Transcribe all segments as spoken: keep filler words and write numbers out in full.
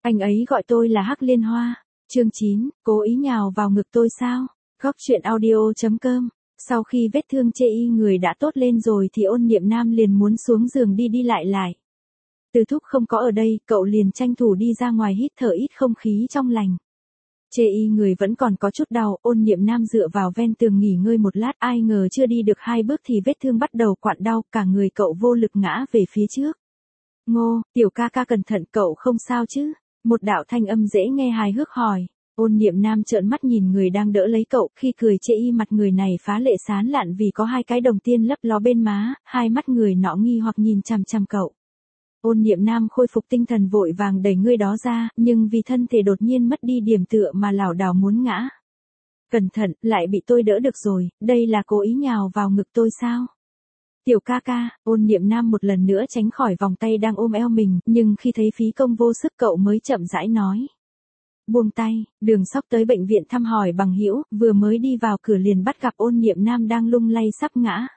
Anh ấy gọi tôi là Hắc Liên Hoa. Chương chín, cố ý nhào vào ngực tôi sao? Góc truyện audio.com. Sau khi vết thương chê y người đã tốt lên rồi thì Ôn Niệm Nam liền muốn xuống giường đi đi lại lại. Từ Thúc không có ở đây, cậu liền tranh thủ đi ra ngoài hít thở ít không khí trong lành. Chê y người vẫn còn có chút đau, Ôn Niệm Nam dựa vào ven tường nghỉ ngơi một lát, ai ngờ chưa đi được hai bước thì vết thương bắt đầu quặn đau, cả người cậu vô lực ngã về phía trước. Ngô, tiểu ca ca cẩn thận, cậu không sao chứ? Một đạo thanh âm dễ nghe hài hước hỏi. Ôn Niệm Nam trợn mắt nhìn người đang đỡ lấy cậu, khi cười chê y mặt người này phá lệ sán lạn vì có hai cái đồng tiền lấp ló bên má, hai mắt người nọ nghi hoặc nhìn chằm chằm cậu. Ôn Niệm Nam khôi phục tinh thần vội vàng đẩy người đó ra, nhưng vì thân thể đột nhiên mất đi điểm tựa mà lảo đảo muốn ngã. Cẩn thận, lại bị tôi đỡ được rồi, đây là cố ý nhào vào ngực tôi sao? Tiểu ca ca, Ôn Niệm Nam một lần nữa tránh khỏi vòng tay đang ôm eo mình, nhưng khi thấy phí công vô sức cậu mới chậm rãi nói. Buông tay, Đường Sóc tới bệnh viện thăm hỏi bằng hữu, vừa mới đi vào cửa liền bắt gặp Ôn Niệm Nam đang lung lay sắp ngã.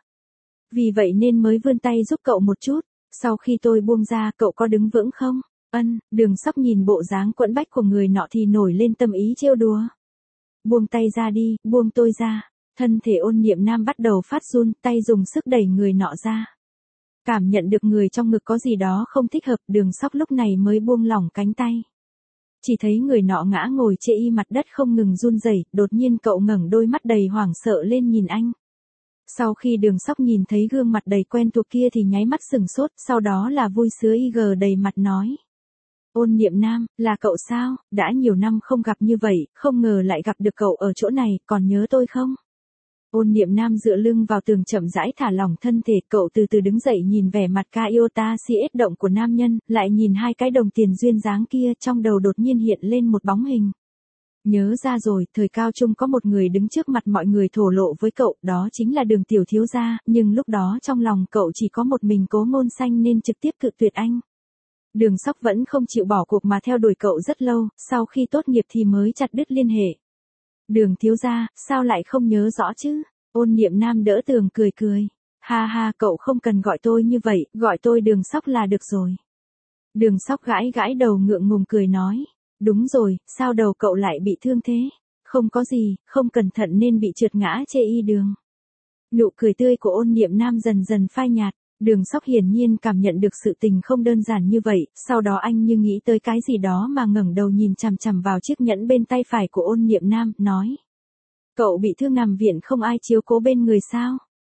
Vì vậy nên mới vươn tay giúp cậu một chút, sau khi tôi buông ra cậu có đứng vững không? Ân, Đường Sóc nhìn bộ dáng quẫn bách của người nọ thì nổi lên tâm ý trêu đùa. Buông tay ra đi, buông tôi ra. Thân thể Ôn Niệm Nam bắt đầu phát run, tay dùng sức đẩy người nọ ra. Cảm nhận được người trong ngực có gì đó không thích hợp, Đường Sóc lúc này mới buông lỏng cánh tay. Chỉ thấy người nọ ngã ngồi chê y mặt đất không ngừng run rẩy, đột nhiên cậu ngẩng đôi mắt đầy hoảng sợ lên nhìn anh. Sau khi Đường Sóc nhìn thấy gương mặt đầy quen thuộc kia thì nháy mắt sừng sốt, sau đó là vui sướng y gờ đầy mặt nói. Ôn Niệm Nam, là cậu sao, đã nhiều năm không gặp như vậy, không ngờ lại gặp được cậu ở chỗ này, còn nhớ tôi không? Ôn Niệm Nam dựa lưng vào tường chậm rãi thả lỏng thân thể, cậu từ từ đứng dậy nhìn vẻ mặt ca yêu ta si ết động của nam nhân, lại nhìn hai cái đồng tiền duyên dáng kia, trong đầu đột nhiên hiện lên một bóng hình. Nhớ ra rồi, thời cao trung có một người đứng trước mặt mọi người thổ lộ với cậu, đó chính là Đường tiểu thiếu gia, nhưng lúc đó trong lòng cậu chỉ có một mình Cố Ngôn Xanh nên trực tiếp cự tuyệt anh. Đường Sóc vẫn không chịu bỏ cuộc mà theo đuổi cậu rất lâu, sau khi tốt nghiệp thì mới chặt đứt liên hệ. Đường thiếu gia, sao lại không nhớ rõ chứ? Ôn Niệm Nam đỡ tường cười cười. Ha ha, cậu không cần gọi tôi như vậy, gọi tôi Đường Sóc là được rồi. Đường Sóc gãi gãi đầu ngượng ngùng cười nói. Đúng rồi, sao đầu cậu lại bị thương thế? Không có gì, không cẩn thận nên bị trượt ngã chê y đường. Nụ cười tươi của Ôn Niệm Nam dần dần phai nhạt. Đường Sóc hiển nhiên cảm nhận được sự tình không đơn giản như vậy, sau đó anh như nghĩ tới cái gì đó mà ngẩng đầu nhìn chằm chằm vào chiếc nhẫn bên tay phải của Ôn Niệm Nam, nói. Cậu bị thương nằm viện không ai chiếu cố bên người sao?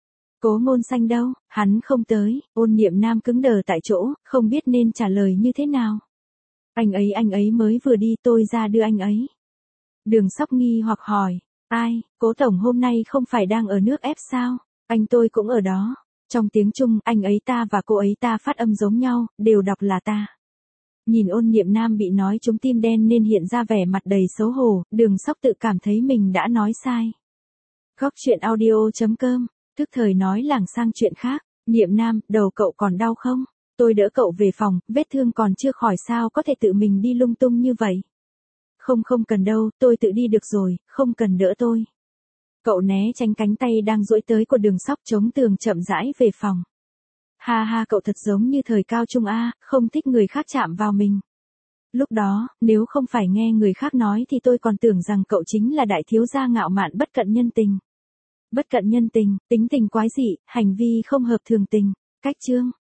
Cố Ngôn Xanh đâu, hắn không tới, Ôn Niệm Nam cứng đờ tại chỗ, không biết nên trả lời như thế nào. Anh ấy anh ấy mới vừa đi, tôi ra đưa anh ấy. Đường Sóc nghi hoặc hỏi, ai, Cố Tổng hôm nay không phải đang ở nước ép sao? Anh tôi cũng ở đó. Trong tiếng Trung, anh ấy ta và cô ấy ta phát âm giống nhau, đều đọc là ta. Nhìn Ôn Niệm Nam bị nói trúng tim đen nên hiện ra vẻ mặt đầy xấu hổ, Đường Sóc tự cảm thấy mình đã nói sai. Góc truyện audio.com, tức thời nói lảng sang chuyện khác. Niệm Nam, đầu cậu còn đau không? Tôi đỡ cậu về phòng, vết thương còn chưa khỏi sao có thể tự mình đi lung tung như vậy. Không không cần đâu, tôi tự đi được rồi, không cần đỡ tôi. Cậu né tránh cánh tay đang duỗi tới của Đường Sóc chống tường chậm rãi về phòng. Ha ha, cậu thật giống như thời cao trung A, không thích người khác chạm vào mình. Lúc đó, nếu không phải nghe người khác nói thì tôi còn tưởng rằng cậu chính là đại thiếu gia ngạo mạn bất cận nhân tình. Bất cận nhân tình, tính tình quái dị, hành vi không hợp thường tình. Cách chương.